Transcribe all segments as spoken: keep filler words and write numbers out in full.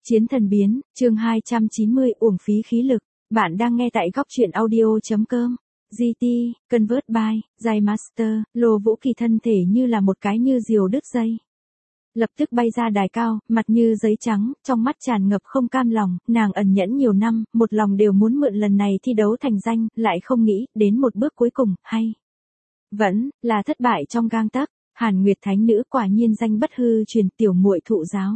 Chiến thần biến, chương hai trăm chín mươi, uổng phí khí lực. Bạn đang nghe tại góc truyện audio.com. giê tê, Convert by, Jai Master, Lô Vũ Kỳ thân thể như là một cái như diều đứt dây. Lập tức bay ra đài cao, mặt như giấy trắng, trong mắt tràn ngập không cam lòng, nàng ẩn nhẫn nhiều năm, một lòng đều muốn mượn lần này thi đấu thành danh, lại không nghĩ, đến một bước cuối cùng, hay. Vẫn, là thất bại trong gang tấc. Hàn Nguyệt Thánh Nữ quả nhiên danh bất hư truyền, tiểu muội thụ giáo.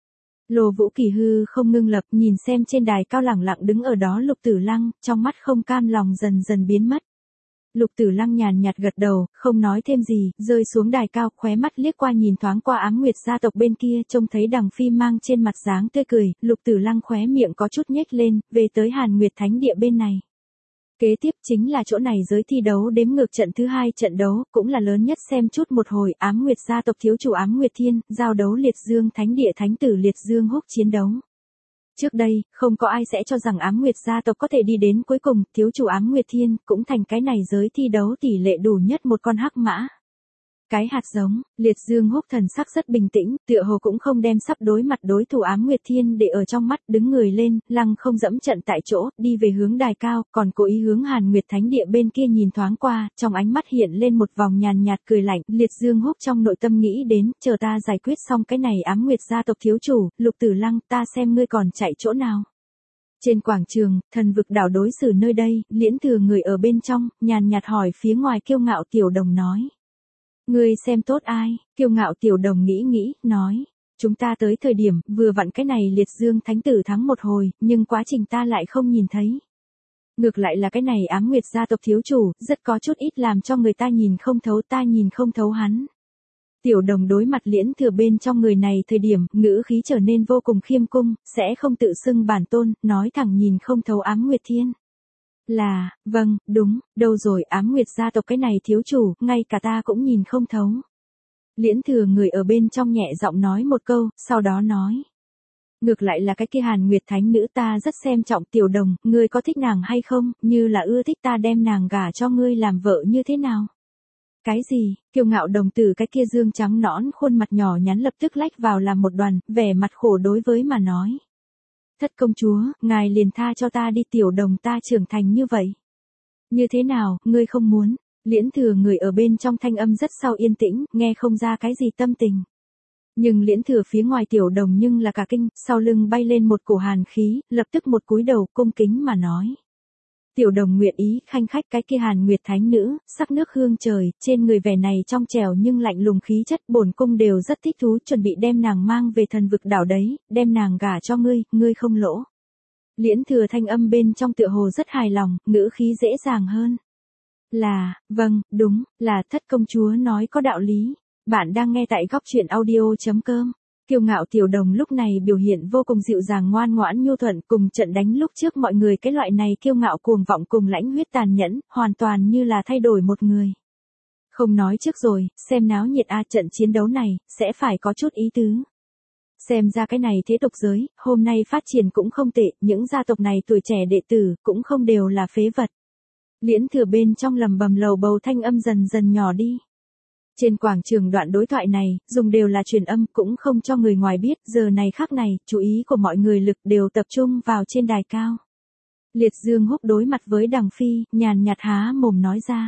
Lô Vũ Kỳ hư không ngưng lập, nhìn xem trên đài cao lẳng lặng đứng ở đó Lục Tử Lăng, trong mắt không cam lòng dần dần biến mất. Lục Tử Lăng nhàn nhạt gật đầu, không nói thêm gì, rơi xuống đài cao, khóe mắt liếc qua nhìn thoáng qua Ám Nguyệt gia tộc bên kia, trông thấy Đằng Phi mang trên mặt dáng tươi cười, Lục Tử Lăng khóe miệng có chút nhếch lên, về tới Hàn Nguyệt Thánh Địa bên này. Kế tiếp chính là chỗ này giới thi đấu đếm ngược trận thứ hai, trận đấu cũng là lớn nhất, xem chút một hồi. Ám Nguyệt gia tộc thiếu chủ Ám Nguyệt Thiên giao đấu Liệt Dương Thánh Địa thánh tử Liệt Dương Húc chiến đấu. Trước đây, không có ai sẽ cho rằng Ám Nguyệt gia tộc có thể đi đến cuối cùng, thiếu chủ Ám Nguyệt Thiên cũng thành cái này giới thi đấu tỷ lệ đủ nhất một con hắc mã. Cái hạt giống, Liệt Dương Húc thần sắc rất bình tĩnh, tựa hồ cũng không đem sắp đối mặt đối thủ Ám Nguyệt Thiên để ở trong mắt, đứng người lên, lăng không dẫm trận tại chỗ, đi về hướng đài cao, còn cố ý hướng Hàn Nguyệt Thánh Địa bên kia nhìn thoáng qua, trong ánh mắt hiện lên một vòng nhàn nhạt cười lạnh. Liệt Dương Húc trong nội tâm nghĩ đến, chờ ta giải quyết xong cái này Ám Nguyệt gia tộc thiếu chủ, Lục Tử Lăng, ta xem ngươi còn chạy chỗ nào. Trên quảng trường, thần vực đảo đối xử nơi đây, Liễn Thừa người ở bên trong, nhàn nhạt hỏi phía ngoài kiêu ngạo Tiểu Đồng nói. Ngươi xem tốt ai? Kiêu ngạo Tiểu Đồng nghĩ nghĩ, nói. Chúng ta tới thời điểm, vừa vặn cái này Liệt Dương Thánh Tử thắng một hồi, nhưng quá trình ta lại không nhìn thấy. Ngược lại là cái này Ám Nguyệt gia tộc thiếu chủ, rất có chút ít làm cho người ta nhìn không thấu, ta nhìn không thấu hắn. Tiểu Đồng đối mặt Liễn Thừa bên trong người này thời điểm, ngữ khí trở nên vô cùng khiêm cung, sẽ không tự xưng bản tôn, nói thẳng nhìn không thấu Ám Nguyệt Thiên. Là, vâng, đúng, đâu rồi Ám Nguyệt gia tộc cái này thiếu chủ, ngay cả ta cũng nhìn không thấu. Liễn Thừa người ở bên trong nhẹ giọng nói một câu, sau đó nói. Ngược lại là cái kia Hàn Nguyệt Thánh Nữ ta rất xem trọng Tiểu Đồng, ngươi có thích nàng hay không, như là ưa thích ta đem nàng gả cho ngươi làm vợ như thế nào? Cái gì? Kiêu ngạo đồng tử cái kia dương trắng nõn khuôn mặt nhỏ nhắn lập tức lách vào làm một đoàn, vẻ mặt khổ đối với mà nói. Thất công chúa, ngài liền tha cho ta đi, Tiểu Đồng ta trưởng thành như vậy. Như thế nào, ngươi không muốn? Liễn Thừa người ở bên trong thanh âm rất sau yên tĩnh, nghe không ra cái gì tâm tình. Nhưng Liễn Thừa phía ngoài Tiểu Đồng nhưng là cả kinh, sau lưng bay lên một cổ hàn khí, lập tức một cúi đầu cung kính mà nói. Tiểu Đồng nguyện ý, khanh khách cái kia Hàn Nguyệt Thánh Nữ, sắc nước hương trời, trên người vẻ này trong trẻo nhưng lạnh lùng khí chất, bổn cung đều rất thích thú, chuẩn bị đem nàng mang về thần vực đảo đấy, đem nàng gả cho ngươi, ngươi không lỗ. Liễn Thừa thanh âm bên trong tựa hồ rất hài lòng, ngữ khí dễ dàng hơn. Là, vâng, đúng, là thất công chúa nói có đạo lý. Bạn đang nghe tại góc truyện audio.com. Kiêu ngạo Tiểu Đồng lúc này biểu hiện vô cùng dịu dàng ngoan ngoãn nhu thuận, cùng trận đánh lúc trước mọi người cái loại này kiêu ngạo cuồng vọng cùng lãnh huyết tàn nhẫn, hoàn toàn như là thay đổi một người. Không nói trước rồi, xem náo nhiệt a, trận chiến đấu này, sẽ phải có chút ý tứ. Xem ra cái này thế tục giới, hôm nay phát triển cũng không tệ, những gia tộc này tuổi trẻ đệ tử, cũng không đều là phế vật. Liễn Thừa bên trong lầm bầm lầu bầu thanh âm dần dần nhỏ đi. Trên quảng trường đoạn đối thoại này, dùng đều là truyền âm, cũng không cho người ngoài biết, giờ này khắc này, chú ý của mọi người lực đều tập trung vào trên đài cao. Liệt Dương Húc đối mặt với Đằng Phi, nhàn nhạt há mồm nói ra.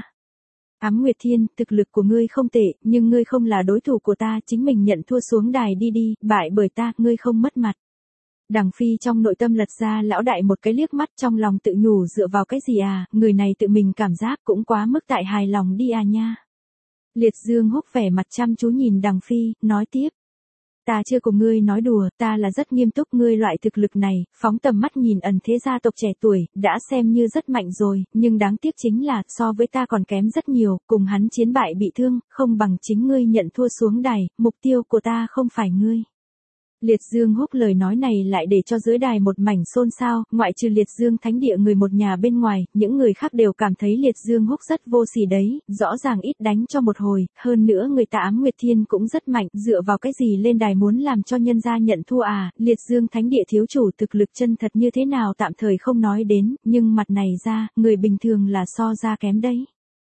Ám Nguyệt Thiên, thực lực của ngươi không tệ, nhưng ngươi không là đối thủ của ta, chính mình nhận thua xuống đài đi đi, bại bởi ta, ngươi không mất mặt. Đằng Phi trong nội tâm lật ra lão đại một cái liếc mắt, trong lòng tự nhủ dựa vào cái gì à, người này tự mình cảm giác cũng quá mức tại hài lòng đi à nha. Liệt Dương Húc vẻ mặt chăm chú nhìn Đằng Phi, nói tiếp. Ta chưa cùng ngươi nói đùa, ta là rất nghiêm túc, ngươi loại thực lực này, phóng tầm mắt nhìn ẩn thế gia tộc trẻ tuổi, đã xem như rất mạnh rồi, nhưng đáng tiếc chính là, so với ta còn kém rất nhiều, cùng hắn chiến bại bị thương, không bằng chính ngươi nhận thua xuống đài, mục tiêu của ta không phải ngươi. Liệt Dương Húc lời nói này lại để cho dưới đài một mảnh xôn xao, ngoại trừ Liệt Dương Thánh Địa người một nhà bên ngoài, những người khác đều cảm thấy Liệt Dương Húc rất vô sỉ đấy, rõ ràng ít đánh cho một hồi, hơn nữa người ta Ám Nguyệt Thiên cũng rất mạnh, dựa vào cái gì lên đài muốn làm cho nhân gia nhận thua à, Liệt Dương Thánh Địa thiếu chủ thực lực chân thật như thế nào tạm thời không nói đến, nhưng mặt này ra, người bình thường là so ra kém đấy.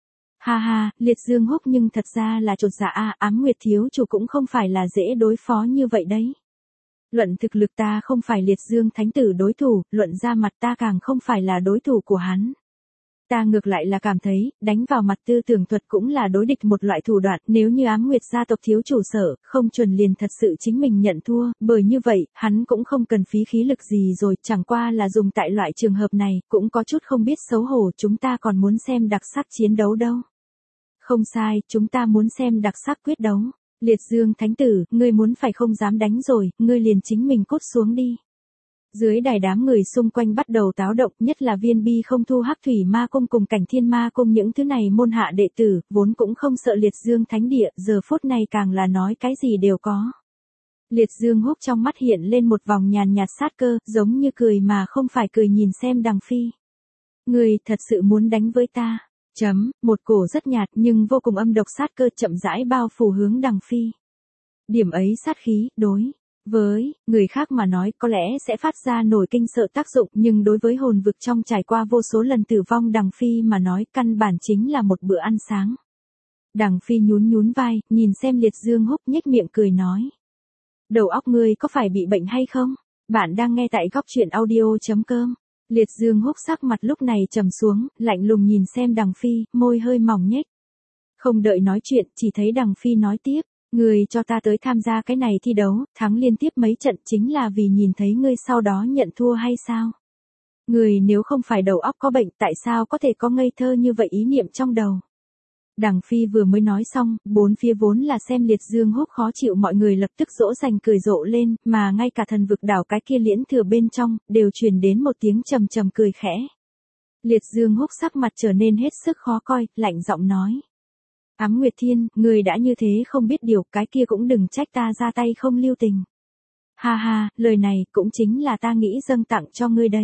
Ha ha, Liệt Dương Húc nhưng thật ra là chột dạ a, Ám Nguyệt thiếu chủ cũng không phải là dễ đối phó như vậy đấy. Luận thực lực ta không phải Liệt Dương Thánh Tử đối thủ, luận ra mặt ta càng không phải là đối thủ của hắn. Ta ngược lại là cảm thấy, đánh vào mặt tư tưởng thuật cũng là đối địch một loại thủ đoạn, nếu như Ám Nguyệt gia tộc thiếu chủ sở, không chuẩn liền thật sự chính mình nhận thua, bởi như vậy, hắn cũng không cần phí khí lực gì rồi, chẳng qua là dùng tại loại trường hợp này, cũng có chút không biết xấu hổ, chúng ta còn muốn xem đặc sắc chiến đấu đâu. Không sai, chúng ta muốn xem đặc sắc quyết đấu. Liệt Dương Thánh Tử, ngươi muốn phải không dám đánh rồi, ngươi liền chính mình cút xuống đi. Dưới đài đám người xung quanh bắt đầu táo động, nhất là Viên Bi không thu Hắc Thủy Ma Cung cùng Cảnh Thiên Ma Cung những thứ này môn hạ đệ tử, vốn cũng không sợ Liệt Dương Thánh Địa, giờ phút này càng là nói cái gì đều có. Liệt Dương Húc trong mắt hiện lên một vòng nhàn nhạt sát cơ, giống như cười mà không phải cười nhìn xem Đằng Phi. Ngươi thật sự muốn đánh với ta? Chấm, một cổ rất nhạt nhưng vô cùng âm độc sát cơ chậm rãi bao phủ hướng Đằng Phi. Điểm ấy sát khí, đối với người khác mà nói có lẽ sẽ phát ra nổi kinh sợ tác dụng, nhưng đối với hồn vực trong trải qua vô số lần tử vong Đằng Phi mà nói căn bản chính là một bữa ăn sáng. Đằng Phi nhún nhún vai, nhìn xem Liệt Dương Húc nhếch miệng cười nói. Đầu óc ngươi có phải bị bệnh hay không? Bạn đang nghe tại góc truyện audio chấm com. Liệt Dương Húc sắc mặt lúc này trầm xuống, lạnh lùng nhìn xem Đằng Phi, môi hơi mỏng nhếch. Không đợi nói chuyện, chỉ thấy Đằng Phi nói tiếp. Ngươi cho ta tới tham gia cái này thi đấu, thắng liên tiếp mấy trận chính là vì nhìn thấy ngươi sau đó nhận thua hay sao? Ngươi nếu không phải đầu óc có bệnh tại sao có thể có ngây thơ như vậy ý niệm trong đầu? Đằng Phi vừa mới nói xong, bốn phía vốn là xem Liệt Dương Húc khó chịu mọi người lập tức dỗ dành cười rộ lên, mà ngay cả thần vực đảo cái kia liễn thừa bên trong, đều truyền đến một tiếng trầm trầm cười khẽ. Liệt Dương Húc sắc mặt trở nên hết sức khó coi, lạnh giọng nói. Ám Nguyệt Thiên, người đã như thế không biết điều, cái kia cũng đừng trách ta ra tay không lưu tình. Ha ha, lời này cũng chính là ta nghĩ dâng tặng cho ngươi đấy.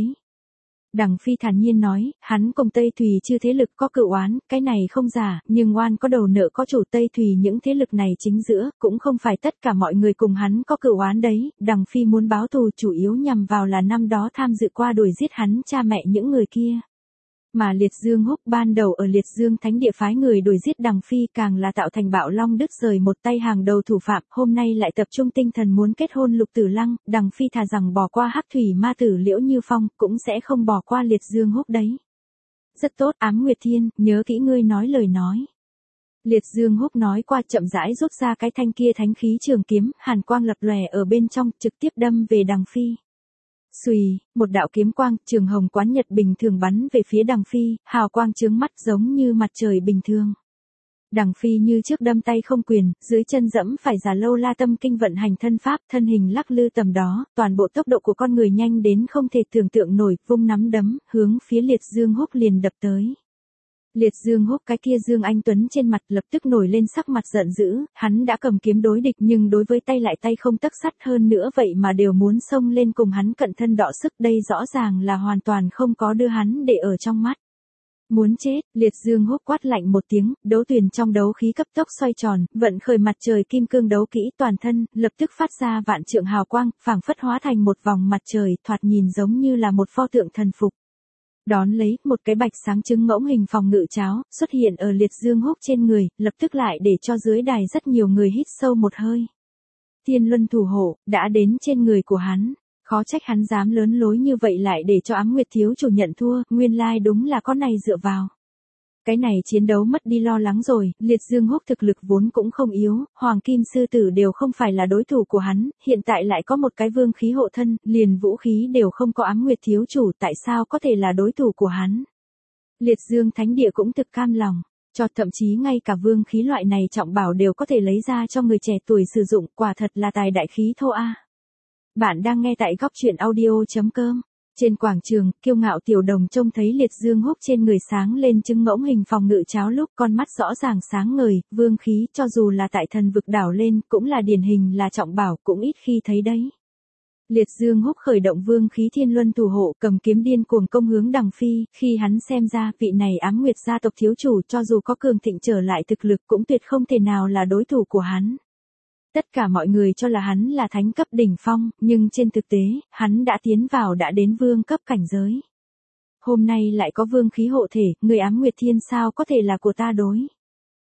Đằng Phi thản nhiên nói, hắn cùng Tây Thùy chưa thế lực có cựu oán, cái này không giả, nhưng oan có đầu nợ có chủ Tây Thùy những thế lực này chính giữa, cũng không phải tất cả mọi người cùng hắn có cựu oán đấy, Đằng Phi muốn báo thù chủ yếu nhằm vào là năm đó tham dự qua đuổi giết hắn cha mẹ những người kia. Mà Liệt Dương Húc ban đầu ở Liệt Dương Thánh Địa phái người đuổi giết Đằng Phi càng là tạo thành Bạo Long đứt rời một tay hàng đầu thủ phạm, hôm nay lại tập trung tinh thần muốn kết hôn Lục Tử Lăng, Đằng Phi thà rằng bỏ qua Hắc Thủy Ma Tử Liễu Như Phong, cũng sẽ không bỏ qua Liệt Dương Húc đấy. Rất tốt, Ám Nguyệt Thiên, nhớ kỹ ngươi nói lời nói. Liệt Dương Húc nói qua chậm rãi rút ra cái thanh kia thánh khí trường kiếm, hàn quang lập lòe ở bên trong, trực tiếp đâm về Đằng Phi. Xùy, một đạo kiếm quang, trường hồng quán nhật bình thường bắn về phía Đằng Phi, hào quang chướng mắt giống như mặt trời bình thường. Đằng Phi như trước đâm tay không quyền, dưới chân dẫm phải Già Lâu La Tâm Kinh vận hành thân pháp, thân hình lắc lư tầm đó, toàn bộ tốc độ của con người nhanh đến không thể tưởng tượng nổi, vung nắm đấm, hướng phía Liệt Dương Húc liền đập tới. Liệt Dương Húc cái kia Dương Anh Tuấn trên mặt lập tức nổi lên sắc mặt giận dữ, hắn đã cầm kiếm đối địch nhưng đối với tay lại tay không tấc sắt hơn nữa vậy mà đều muốn xông lên cùng hắn cận thân đọ sức, đây rõ ràng là hoàn toàn không có đưa hắn để ở trong mắt. Muốn chết, Liệt Dương Húc quát lạnh một tiếng, đấu tuyền trong đấu khí cấp tốc xoay tròn, vận khởi mặt trời kim cương đấu kỹ toàn thân, lập tức phát ra vạn trượng hào quang, phảng phất hóa thành một vòng mặt trời, thoạt nhìn giống như là một pho tượng thần phục. Đón lấy, một cái bạch sáng trứng ngỗng hình phòng ngự cháo, xuất hiện ở Liệt Dương Húc trên người, lập tức lại để cho dưới đài rất nhiều người hít sâu một hơi. Thiên Luân thủ hộ, đã đến trên người của hắn. Khó trách hắn dám lớn lối như vậy lại để cho Ám Nguyệt thiếu chủ nhận thua, nguyên lai đúng là có này dựa vào. Cái này chiến đấu mất đi lo lắng rồi, Liệt Dương Húc thực lực vốn cũng không yếu, Hoàng Kim Sư Tử đều không phải là đối thủ của hắn, hiện tại lại có một cái vương khí hộ thân, liền vũ khí đều không có Ám Nguyệt thiếu chủ, tại sao có thể là đối thủ của hắn. Liệt Dương Thánh Địa cũng thực cam lòng, cho thậm chí ngay cả vương khí loại này trọng bảo đều có thể lấy ra cho người trẻ tuổi sử dụng, quả thật là tài đại khí thô a. Bạn đang nghe tại góc truyện audio chấm com. Trên quảng trường, kiêu ngạo tiểu đồng trông thấy Liệt Dương Húc trên người sáng lên trứng ngỗng hình phòng ngự cháo lúc con mắt rõ ràng sáng ngời, vương khí cho dù là tại thần vực đảo lên cũng là điển hình là trọng bảo cũng ít khi thấy đấy. Liệt Dương Húc khởi động vương khí Thiên Luân thủ hộ cầm kiếm điên cuồng công hướng Đằng Phi, khi hắn xem ra vị này Ám Nguyệt gia tộc thiếu chủ cho dù có cường thịnh trở lại thực lực cũng tuyệt không thể nào là đối thủ của hắn. Tất cả mọi người cho là hắn là thánh cấp đỉnh phong, nhưng trên thực tế, hắn đã tiến vào đã đến vương cấp cảnh giới. Hôm nay lại có vương khí hộ thể, người Ám Nguyệt Thiên sao có thể là của ta đối.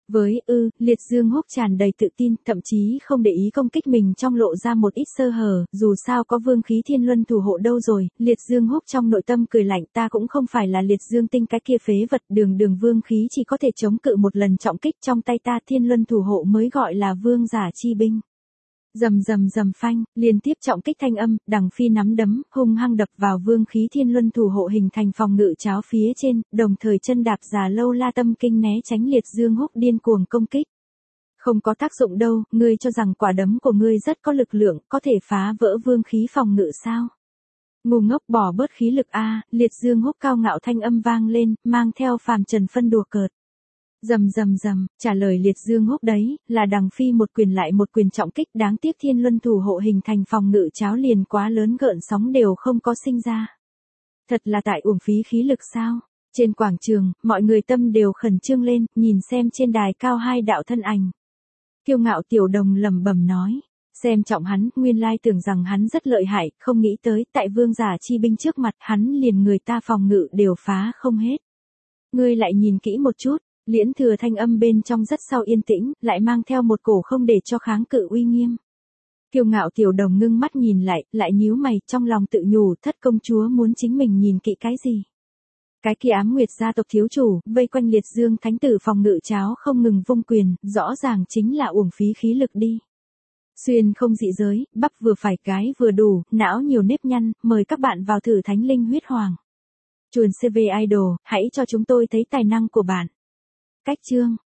Với ư, Liệt Dương Húc tràn đầy tự tin, thậm chí không để ý công kích mình trong lộ ra một ít sơ hở, dù sao có Vương khí Thiên Luân thủ hộ đâu rồi. Liệt Dương Húc trong nội tâm cười lạnh, ta cũng không phải là Liệt Dương Tinh cái kia phế vật, đường đường vương khí chỉ có thể chống cự một lần trọng kích, trong tay ta Thiên Luân thủ hộ mới gọi là vương giả chi binh. Rầm rầm rầm phanh, liên tiếp trọng kích thanh âm, Đằng Phi nắm đấm, hung hăng đập vào vương khí Thiên Luân thủ hộ hình thành phòng ngự cháo phía trên, đồng thời chân đạp già lâu la tâm kinh né tránh Liệt Dương Húc điên cuồng công kích. Không có tác dụng đâu, ngươi cho rằng quả đấm của ngươi rất có lực lượng, có thể phá vỡ vương khí phòng ngự sao? Ngu ngốc, bỏ bớt khí lực a, Liệt Dương Húc cao ngạo thanh âm vang lên, mang theo phàm trần phân đùa cợt. Rầm rầm rầm, trả lời Liệt Dương Húc đấy, là Đằng Phi một quyền lại một quyền trọng kích, đáng tiếc Thiên Luân thủ hộ hình thành phòng ngự cháo liền quá lớn, gợn sóng đều không có sinh ra. Thật là tại uổng phí khí lực sao? Trên quảng trường, mọi người tâm đều khẩn trương lên, nhìn xem trên đài cao hai đạo thân ảnh. Kiêu ngạo tiểu đồng lẩm bẩm nói, xem trọng hắn, nguyên lai tưởng rằng hắn rất lợi hại, không nghĩ tới tại vương giả chi binh trước mặt hắn liền người ta phòng ngự đều phá không hết. Ngươi lại nhìn kỹ một chút. Liễn Thừa thanh âm bên trong rất sau yên tĩnh, lại mang theo một cổ không để cho kháng cự uy nghiêm. Kiêu ngạo tiểu đồng ngưng mắt nhìn lại, lại nhíu mày, trong lòng tự nhủ, thất công chúa muốn chính mình nhìn kỹ cái gì? Cái kia Ám Nguyệt gia tộc thiếu chủ, vây quanh Liệt Dương thánh tử phòng ngự cháo không ngừng vung quyền, rõ ràng chính là uổng phí khí lực đi. Xuyên không dị giới, bắp vừa phải cái vừa đủ, não nhiều nếp nhăn, mời các bạn vào thử Thánh Linh Huyết Hoàng. Chuồn xê vê Idol, hãy cho chúng tôi thấy tài năng của bạn. Cách chương